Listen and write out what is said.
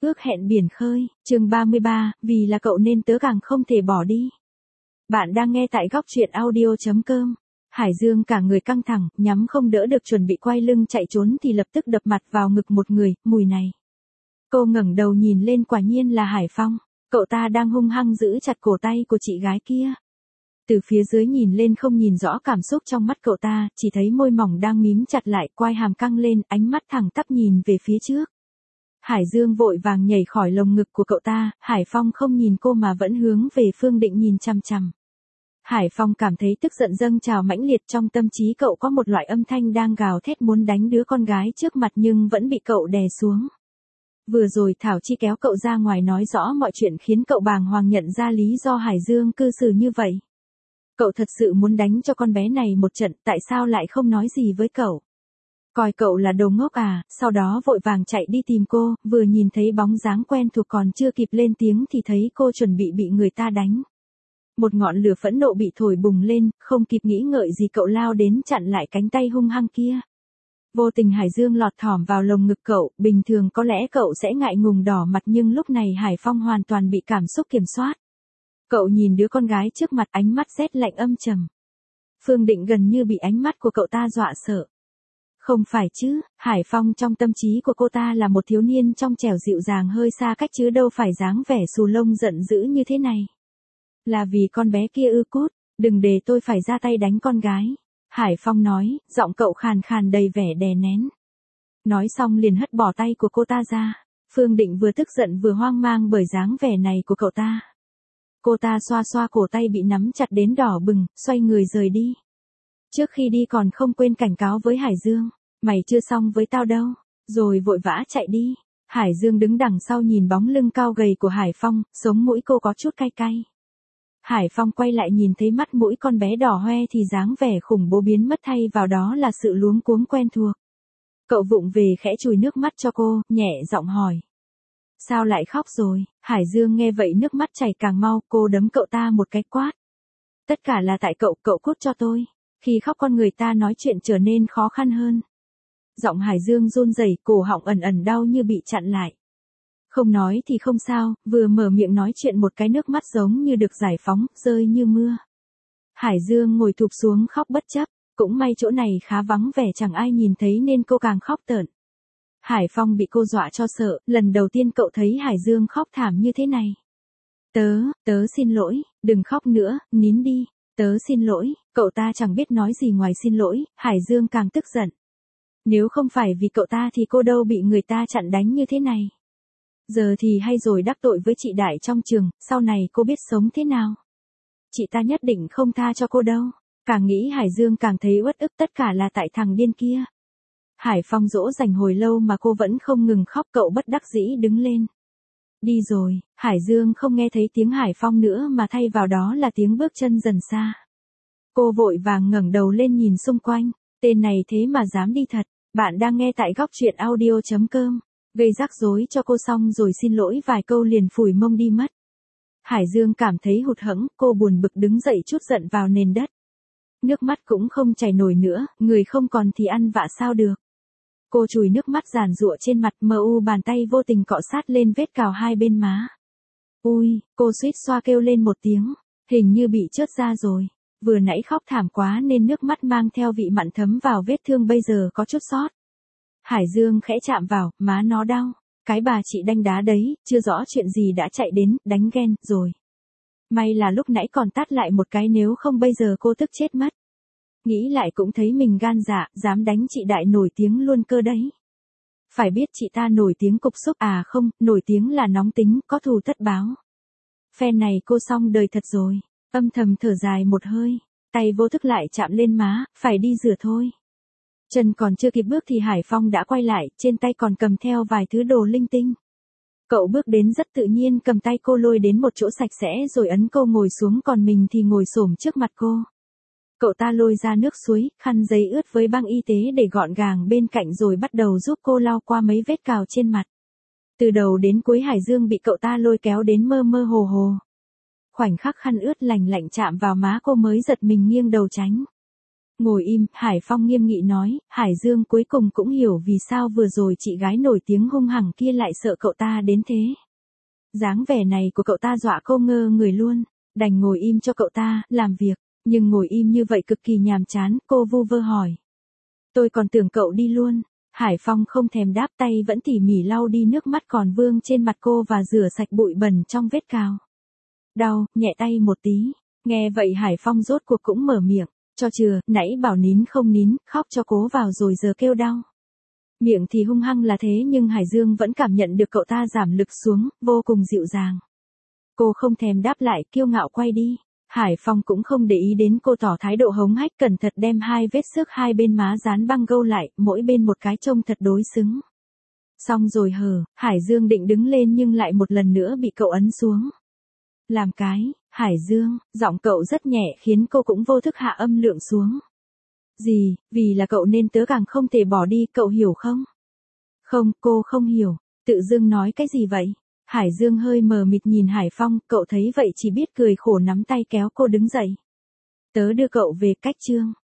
Ước hẹn biển khơi, chương 33, vì là cậu nên tớ càng không thể bỏ đi. Bạn đang nghe tại góc truyện audio.com. Hải Dương cả người căng thẳng, nhắm không đỡ được chuẩn bị quay lưng chạy trốn thì lập tức đập mặt vào ngực một người, mùi này. Cô ngẩng đầu nhìn lên, quả nhiên là Hải Phong, cậu ta đang hung hăng giữ chặt cổ tay của chị gái kia. Từ phía dưới nhìn lên không nhìn rõ cảm xúc trong mắt cậu ta, chỉ thấy môi mỏng đang mím chặt lại, quai hàm căng lên, ánh mắt thẳng tắp nhìn về phía trước. Hải Dương vội vàng nhảy khỏi lồng ngực của cậu ta, Hải Phong không nhìn cô mà vẫn hướng về Phương Định nhìn chằm chằm. Hải Phong cảm thấy tức giận dâng trào mãnh liệt, trong tâm trí cậu có một loại âm thanh đang gào thét muốn đánh đứa con gái trước mặt nhưng vẫn bị cậu đè xuống. Vừa rồi Thảo Chi kéo cậu ra ngoài nói rõ mọi chuyện khiến cậu bàng hoàng nhận ra lý do Hải Dương cư xử như vậy. Cậu thật sự muốn đánh cho con bé này một trận, tại sao lại không nói gì với cậu? Coi cậu là đồ ngốc à, sau đó vội vàng chạy đi tìm cô, vừa nhìn thấy bóng dáng quen thuộc còn chưa kịp lên tiếng thì thấy cô chuẩn bị người ta đánh. Một ngọn lửa phẫn nộ bị thổi bùng lên, không kịp nghĩ ngợi gì cậu lao đến chặn lại cánh tay hung hăng kia. Vô tình Hải Dương lọt thỏm vào lồng ngực cậu, bình thường có lẽ cậu sẽ ngại ngùng đỏ mặt nhưng lúc này Hải Phong hoàn toàn bị cảm xúc kiểm soát. Cậu nhìn đứa con gái trước mặt, ánh mắt rét lạnh âm trầm. Phương Định gần như bị ánh mắt của cậu ta dọa sợ. Không phải chứ, Hải Phong trong tâm trí của cô ta là một thiếu niên trong trẻo dịu dàng hơi xa cách chứ đâu phải dáng vẻ xù lông giận dữ như thế này. Là vì con bé kia ư? Cút, đừng để tôi phải ra tay đánh con gái. Hải Phong nói, giọng cậu khàn khàn đầy vẻ đè nén. Nói xong liền hất bỏ tay của cô ta ra. Phương Định vừa tức giận vừa hoang mang bởi dáng vẻ này của cậu ta. Cô ta xoa xoa cổ tay bị nắm chặt đến đỏ bừng, xoay người rời đi. Trước khi đi còn không quên cảnh cáo với Hải Dương, mày chưa xong với tao đâu, rồi vội vã chạy đi. Hải Dương đứng đằng sau nhìn bóng lưng cao gầy của Hải Phong, sống mũi cô có chút cay cay. Hải Phong quay lại nhìn thấy mắt mũi con bé đỏ hoe thì dáng vẻ khủng bố biến mất, thay vào đó là sự luống cuống quen thuộc. Cậu vụng về khẽ chùi nước mắt cho cô, nhẹ giọng hỏi. Sao lại khóc rồi? Hải Dương nghe vậy nước mắt chảy càng mau, cô đấm cậu ta một cái quát. Tất cả là tại cậu, cậu cút cho tôi. Khi khóc con người ta nói chuyện trở nên khó khăn hơn. Giọng Hải Dương run rẩy, cổ họng ẩn ẩn đau như bị chặn lại. Không nói thì không sao, vừa mở miệng nói chuyện một cái nước mắt giống như được giải phóng, rơi như mưa. Hải Dương ngồi thụp xuống khóc bất chấp, cũng may chỗ này khá vắng vẻ chẳng ai nhìn thấy nên cô càng khóc tởn. Hải Phong bị cô dọa cho sợ, lần đầu tiên cậu thấy Hải Dương khóc thảm như thế này. Tớ xin lỗi, đừng khóc nữa, nín đi. Tớ xin lỗi, cậu ta chẳng biết nói gì ngoài xin lỗi, Hải Dương càng tức giận. Nếu không phải vì cậu ta thì cô đâu bị người ta chặn đánh như thế này. Giờ thì hay rồi, đắc tội với chị Đại trong trường, sau này cô biết sống thế nào. Chị ta nhất định không tha cho cô đâu. Càng nghĩ Hải Dương càng thấy uất ức, tất cả là tại thằng điên kia. Hải Phong dỗ dành hồi lâu mà cô vẫn không ngừng khóc, cậu bất đắc dĩ đứng lên. Đi rồi, Hải Dương không nghe thấy tiếng Hải Phong nữa mà thay vào đó là tiếng bước chân dần xa. Cô vội vàng ngẩng đầu lên nhìn xung quanh, tên này thế mà dám đi thật. Bạn đang nghe tại góc truyện audio.com, gây rắc rối cho cô xong rồi xin lỗi vài câu liền phủi mông đi mất. Hải Dương cảm thấy hụt hẫng, cô buồn bực đứng dậy trút giận vào nền đất. Nước mắt cũng không chảy nổi nữa, người không còn thì ăn vạ sao được. Cô chùi nước mắt giàn giụa trên mặt, bàn tay vô tình cọ sát lên vết cào hai bên má. Ui, cô suýt xoa kêu lên một tiếng, hình như bị chớt ra rồi. Vừa nãy khóc thảm quá nên nước mắt mang theo vị mặn thấm vào vết thương bây giờ có chút sót. Hải Dương khẽ chạm vào, má nó đau. Cái bà chị đanh đá đấy, chưa rõ chuyện gì đã chạy đến, đánh ghen, rồi. May là lúc nãy còn tát lại một cái, nếu không bây giờ cô tức chết mất. Nghĩ lại cũng thấy mình gan dạ, dám đánh chị Đại nổi tiếng luôn cơ đấy. Phải biết chị ta nổi tiếng cục súc à, không, nổi tiếng là nóng tính, có thù tất báo. Phen này cô xong đời thật rồi, âm thầm thở dài một hơi, tay vô thức lại chạm lên má, phải đi rửa thôi. Chân còn chưa kịp bước thì Hải Phong đã quay lại, trên tay còn cầm theo vài thứ đồ linh tinh. Cậu bước đến rất tự nhiên, cầm tay cô lôi đến một chỗ sạch sẽ rồi ấn cô ngồi xuống, còn mình thì ngồi xổm trước mặt cô. Cậu ta lôi ra nước suối, khăn giấy ướt với băng y tế để gọn gàng bên cạnh rồi bắt đầu giúp cô lau qua mấy vết cào trên mặt. Từ đầu đến cuối Hải Dương bị cậu ta lôi kéo đến mơ mơ hồ hồ. Khoảnh khắc khăn ướt lành lạnh chạm vào má cô mới giật mình nghiêng đầu tránh. Ngồi im, Hải Phong nghiêm nghị nói, Hải Dương cuối cùng cũng hiểu vì sao vừa rồi chị gái nổi tiếng hung hăng kia lại sợ cậu ta đến thế. Dáng vẻ này của cậu ta dọa cô ngơ người luôn, đành ngồi im cho cậu ta, làm việc, nhưng ngồi im như vậy cực kỳ nhàm chán, cô vu vơ hỏi. Tôi còn tưởng cậu đi luôn. Hải Phong không thèm đáp, tay vẫn tỉ mỉ lau đi nước mắt còn vương trên mặt cô và rửa sạch bụi bẩn trong vết cào. Đau, nhẹ tay một tí. Nghe vậy Hải Phong rốt cuộc cũng mở miệng. Cho chừa, nãy bảo nín không nín, khóc cho cố vào rồi giờ kêu đau. Miệng thì hung hăng là thế nhưng Hải Dương vẫn cảm nhận được cậu ta giảm lực xuống, vô cùng dịu dàng. Cô không thèm đáp lại, kiêu ngạo quay đi. Hải Phong cũng không để ý đến cô tỏ thái độ hống hách, cẩn thận đem hai vết xước hai bên má dán băng gâu lại, mỗi bên một cái trông thật đối xứng. Xong rồi hờ, Hải Dương định đứng lên nhưng lại một lần nữa bị cậu ấn xuống. Làm cái, Hải Dương, giọng cậu rất nhẹ khiến cô cũng vô thức hạ âm lượng xuống. Gì, vì là cậu nên tớ càng không thể bỏ đi, cậu hiểu không? Không, cô không hiểu, tự dưng nói cái gì vậy? Hải Dương hơi mờ mịt nhìn Hải Phong, cậu thấy vậy chỉ biết cười khổ nắm tay kéo cô đứng dậy. Tớ đưa cậu về, cách chương.